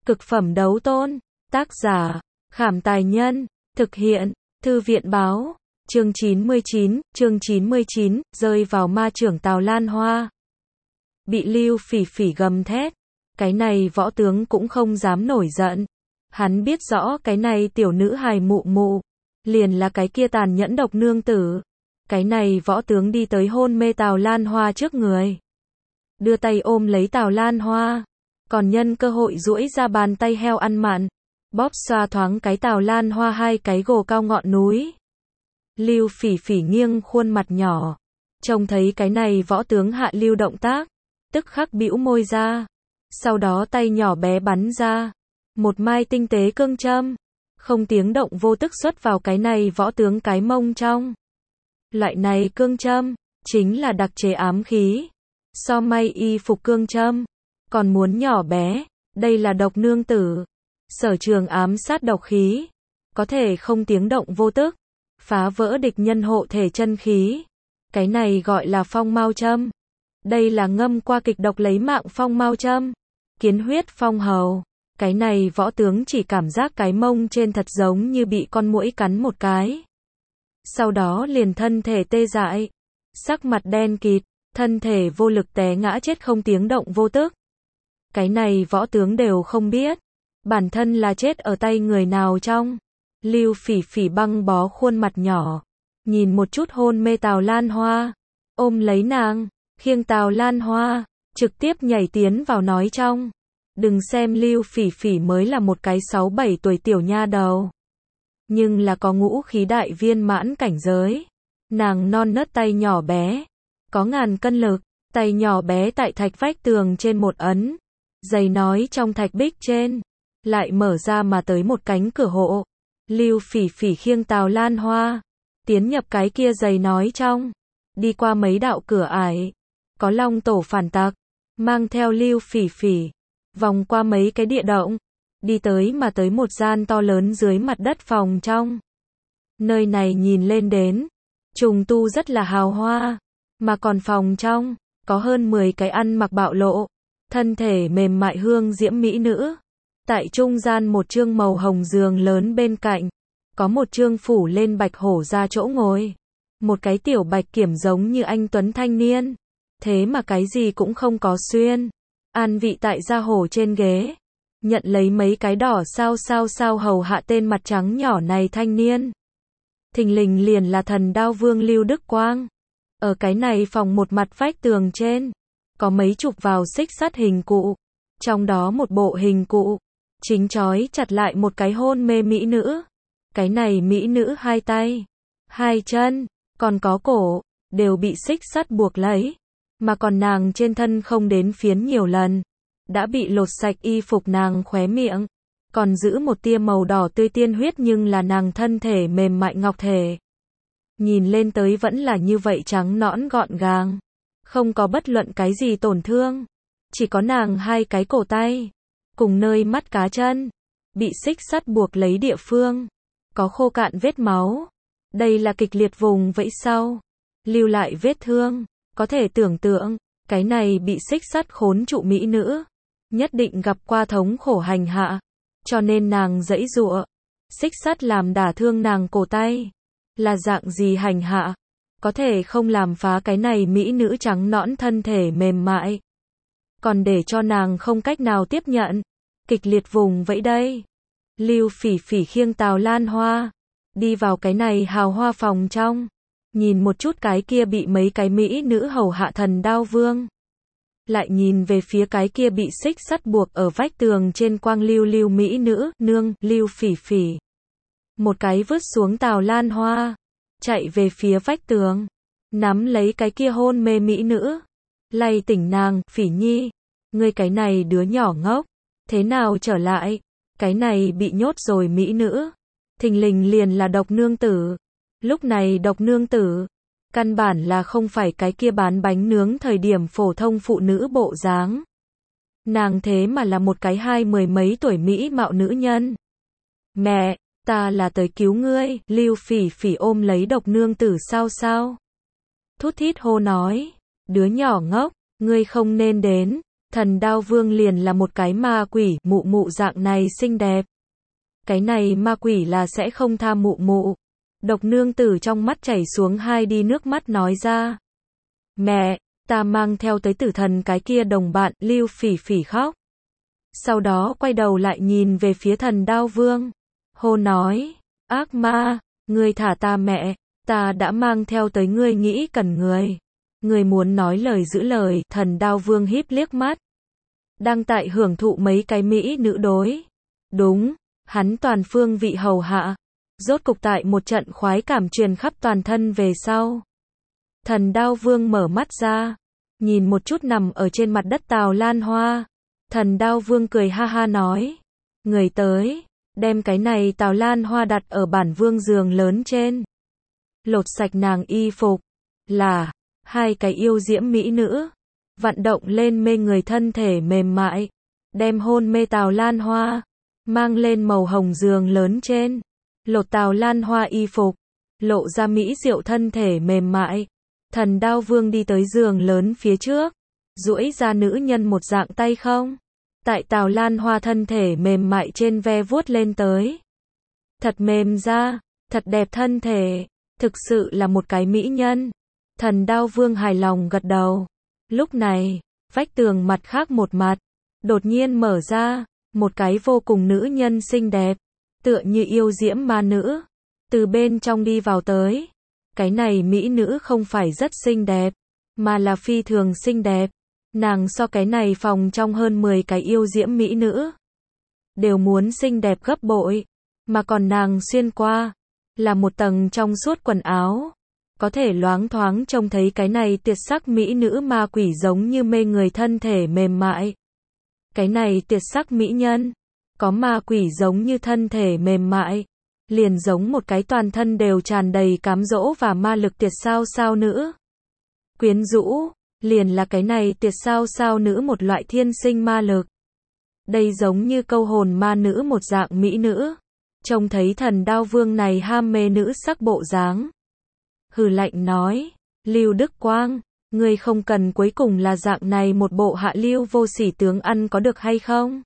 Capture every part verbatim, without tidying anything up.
Cực phẩm đấu tôn. Tác giả, Khảm Tài Nhân. Thực hiện, Thư viện Báo. Chương chín mươi chín, chương chín mươi chín, rơi vào ma chưởng Tào Lan Hoa. Bị Lưu Phỉ Phỉ gầm thét. Cái này võ tướng cũng không dám nổi giận. Hắn biết rõ cái này tiểu nữ hài mụ mụ. Liền là cái kia tàn nhẫn độc nương tử. Cái này võ tướng đi tới hôn mê Tào Lan Hoa trước người. Đưa tay ôm lấy Tào Lan Hoa. Còn nhân cơ hội duỗi ra bàn tay heo ăn mặn. Bóp xoa thoáng cái Tào Lan Hoa hai cái gồ cao ngọn núi. Lưu Phỉ Phỉ nghiêng khuôn mặt nhỏ. Trông thấy cái này võ tướng hạ lưu động tác. Tức khắc bĩu môi ra. Sau đó tay nhỏ bé bắn ra. Một mai tinh tế cương châm. Không tiếng động vô tức xuất vào cái này võ tướng cái mông trong. Loại này cương châm, chính là đặc chế ám khí. So may y phục cương châm, còn muốn nhỏ bé, đây là độc nương tử. Sở trường ám sát độc khí, có thể không tiếng động vô tức, phá vỡ địch nhân hộ thể chân khí. Cái này gọi là phong mao châm. Đây là ngâm qua kịch độc lấy mạng phong mao châm. Kiến huyết phong hầu. Cái này võ tướng chỉ cảm giác cái mông trên thật giống như bị con muỗi cắn một cái. Sau đó liền thân thể tê dại. Sắc mặt đen kịt, thân thể vô lực té ngã chết không tiếng động vô tức. Cái này võ tướng đều không biết. Bản thân là chết ở tay người nào trong. Lưu Phỉ Phỉ băng bó khuôn mặt nhỏ. Nhìn một chút hôn mê Tào Lan Hoa. Ôm lấy nàng, khiêng Tào Lan Hoa. Trực tiếp nhảy tiến vào nói trong. Đừng xem Lưu Phỉ Phỉ mới là một cái sáu bảy tuổi tiểu nha đầu. Nhưng là có ngũ khí đại viên mãn cảnh giới. Nàng non nớt tay nhỏ bé. Có ngàn cân lực. Tay nhỏ bé tại thạch vách tường trên một ấn. Giày nói trong thạch bích trên. Lại mở ra mà tới một cánh cửa hộ. Lưu Phỉ Phỉ khiêng Tào Lan Hoa. Tiến nhập cái kia giày nói trong. Đi qua mấy đạo cửa ải. Có long tổ phản tặc. Mang theo Lưu Phỉ Phỉ. Vòng qua mấy cái địa động. Đi tới mà tới một gian to lớn dưới mặt đất phòng trong. Nơi này nhìn lên đến. Trùng tu rất là hào hoa. Mà còn phòng trong. Có hơn mười cái ăn mặc bạo lộ. Thân thể mềm mại hương diễm mỹ nữ. Tại trung gian một chương màu hồng giường lớn bên cạnh. Có một chương phủ lên bạch hổ ra chỗ ngồi. Một cái tiểu bạch kiểm giống như anh tuấn thanh niên. Thế mà cái gì cũng không có xuyên. An vị tại gia hổ trên ghế. Nhận lấy mấy cái đỏ sao sao sao hầu hạ tên mặt trắng nhỏ này thanh niên. Thình lình liền là Thần Đao Vương Lưu Đức Quang. Ở cái này phòng một mặt vách tường trên. Có mấy chục vào xích sắt hình cụ. Trong đó một bộ hình cụ. Chính trói chặt lại một cái hôn mê mỹ nữ. Cái này mỹ nữ hai tay. Hai chân. Còn có cổ. Đều bị xích sắt buộc lấy. Mà còn nàng trên thân không đến phiến nhiều lần. Đã bị lột sạch y phục nàng khóe miệng. Còn giữ một tia màu đỏ tươi tiên huyết nhưng là nàng thân thể mềm mại ngọc thể. Nhìn lên tới vẫn là như vậy trắng nõn gọn gàng. Không có bất luận cái gì tổn thương. Chỉ có nàng hai cái cổ tay. Cùng nơi mắt cá chân. Bị xích sắt buộc lấy địa phương. Có khô cạn vết máu. Đây là kịch liệt vùng vẫy sau. Lưu lại vết thương. Có thể tưởng tượng. Cái này bị xích sắt khốn trụ mỹ nữ. Nhất định gặp qua thống khổ hành hạ. Cho nên nàng giãy giụa. Xích sắt làm đả thương nàng cổ tay. Là dạng gì hành hạ? Có thể không làm phá cái này mỹ nữ trắng nõn thân thể mềm mại. Còn để cho nàng không cách nào tiếp nhận. Kịch liệt vùng vẫy đây. Lưu Phỉ Phỉ khiêng Tào Lan Hoa. Đi vào cái này hào hoa phòng trong. Nhìn một chút cái kia bị mấy cái mỹ nữ hầu hạ Thần Đao Vương. Lại nhìn về phía cái kia bị xích sắt buộc ở vách tường trên quang lưu lưu mỹ nữ, nương, Lưu Phỉ Phỉ. Một cái vứt xuống Tào Lan Hoa. Chạy về phía vách tường. Nắm lấy cái kia hôn mê mỹ nữ. Lay tỉnh nàng, Phỉ Nhi. Ngươi cái này đứa nhỏ ngốc. Thế nào trở lại? Cái này bị nhốt rồi mỹ nữ. Thình lình liền là độc nương tử. Lúc này độc nương tử. Căn bản là không phải cái kia bán bánh nướng thời điểm phổ thông phụ nữ bộ dáng. Nàng thế mà là một cái hai mười mấy tuổi mỹ mạo nữ nhân. Mẹ, ta là tới cứu ngươi. Lưu Phỉ Phỉ ôm lấy độc nương tử sao sao. Thút thít hô nói. Đứa nhỏ ngốc, ngươi không nên đến. Thần Đao Vương liền là một cái ma quỷ, mụ mụ dạng này xinh đẹp. Cái này ma quỷ là sẽ không tha mụ mụ. Độc nương tử trong mắt chảy xuống hai đi nước mắt nói ra. Mẹ, ta mang theo tới tử thần cái kia đồng bạn, Lưu Phỉ Phỉ khóc. Sau đó quay đầu lại nhìn về phía thần Đao Vương. Hô nói, ác ma, ngươi thả ta mẹ, ta đã mang theo tới ngươi nghĩ cần người. Ngươi muốn nói lời giữ lời, thần Đao Vương híp liếc mắt. Đang tại hưởng thụ mấy cái mỹ nữ đối. Đúng, hắn toàn phương vị hầu hạ. Rốt cục tại một trận khoái cảm truyền khắp toàn thân về sau. Thần Đao Vương mở mắt ra, nhìn một chút nằm ở trên mặt đất Tào Lan Hoa. Thần Đao Vương cười ha ha nói, người tới, đem cái này Tào Lan Hoa đặt ở bản vương giường lớn trên. Lột sạch nàng y phục, là, hai cái yêu diễm mỹ nữ, vận động lên mê người thân thể mềm mại, đem hôn mê Tào Lan Hoa, mang lên màu hồng giường lớn trên. Lột Tào Lan Hoa y phục, lộ ra mỹ diệu thân thể mềm mại. Thần Đao Vương đi tới giường lớn phía trước, duỗi ra nữ nhân một dạng tay không, tại Tào Lan Hoa thân thể mềm mại trên ve vuốt lên tới. Thật mềm da, thật đẹp thân thể, thực sự là một cái mỹ nhân. Thần Đao Vương hài lòng gật đầu. Lúc này, vách tường mặt khác một mặt, đột nhiên mở ra, một cái vô cùng nữ nhân xinh đẹp, tựa như yêu diễm ma nữ, từ bên trong đi vào tới. Cái này mỹ nữ không phải rất xinh đẹp, mà là phi thường xinh đẹp. Nàng so cái này phòng trong hơn mười cái yêu diễm mỹ nữ, đều muốn xinh đẹp gấp bội. Mà còn nàng xuyên qua, là một tầng trong suốt quần áo. Có thể loáng thoáng trông thấy cái này tuyệt sắc mỹ nữ ma quỷ giống như mê người thân thể mềm mại. Cái này tuyệt sắc mỹ nhân, có ma quỷ giống như thân thể mềm mại, liền giống một cái toàn thân đều tràn đầy cám dỗ và ma lực tuyệt sao sao nữ. Quyến rũ, liền là cái này tuyệt sao sao nữ một loại thiên sinh ma lực. Đây giống như câu hồn ma nữ một dạng mỹ nữ. Trông thấy thần Đao Vương này ham mê nữ sắc bộ dáng. Hừ lạnh nói, Lưu Đức Quang, ngươi không cần cuối cùng là dạng này một bộ hạ lưu vô sỉ tướng ăn có được hay không?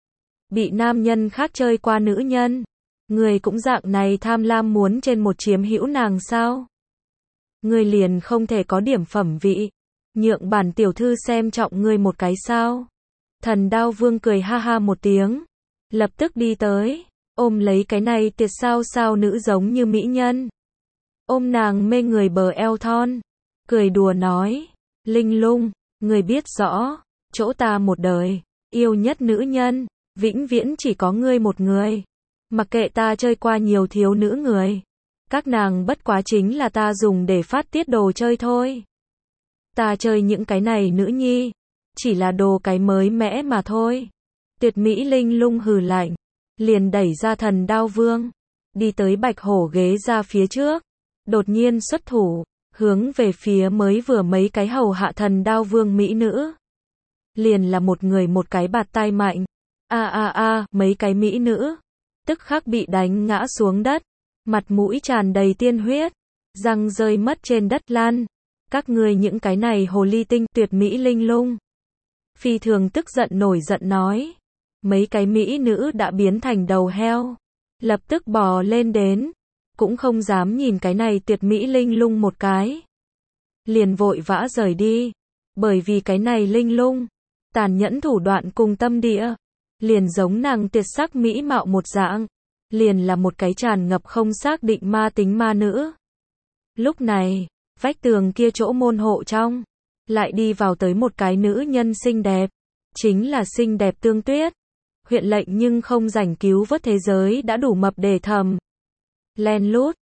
Bị nam nhân khác chơi qua nữ nhân, ngươi cũng dạng này tham lam muốn trên một chiếm hữu nàng sao? Ngươi liền không thể có điểm phẩm vị, nhượng bản tiểu thư xem trọng ngươi một cái sao? Thần Đao Vương cười ha ha một tiếng, lập tức đi tới, ôm lấy cái này tuyệt sao sao nữ giống như mỹ nhân. Ôm nàng mê người bờ eo thon, cười đùa nói, Linh Lung, người biết rõ, chỗ ta một đời, yêu nhất nữ nhân, vĩnh viễn chỉ có ngươi một người. Mặc kệ ta chơi qua nhiều thiếu nữ người, các nàng bất quá chính là ta dùng để phát tiết đồ chơi thôi. Ta chơi những cái này nữ nhi, chỉ là đồ cái mới mẽ mà thôi. Tuyệt mỹ Linh Lung hừ lạnh, liền đẩy ra thần Đao Vương, đi tới bạch hổ ghế ra phía trước. Đột nhiên xuất thủ, hướng về phía mới vừa mấy cái hầu hạ thần Đao Vương mỹ nữ. Liền là một người một cái bạt tai mạnh. A a a, mấy cái mỹ nữ, tức khắc bị đánh ngã xuống đất, mặt mũi tràn đầy tiên huyết, răng rơi mất trên đất lan. Các ngươi những cái này hồ ly tinh tuyệt mỹ Linh Lung. Phi thường tức giận nổi giận nói. Mấy cái mỹ nữ đã biến thành đầu heo, lập tức bò lên đến. Cũng không dám nhìn cái này tuyệt mỹ Linh Lung một cái. Liền vội vã rời đi. Bởi vì cái này Linh Lung, tàn nhẫn thủ đoạn cùng tâm địa, liền giống nàng tuyệt sắc mỹ mạo một dạng. Liền là một cái tràn ngập không xác định ma tính ma nữ. Lúc này, vách tường kia chỗ môn hộ trong, lại đi vào tới một cái nữ nhân xinh đẹp. Chính là xinh đẹp Tương Tuyết. Huyện lệnh nhưng không rảnh cứu vớt thế giới đã đủ mập để thầm. Len lút,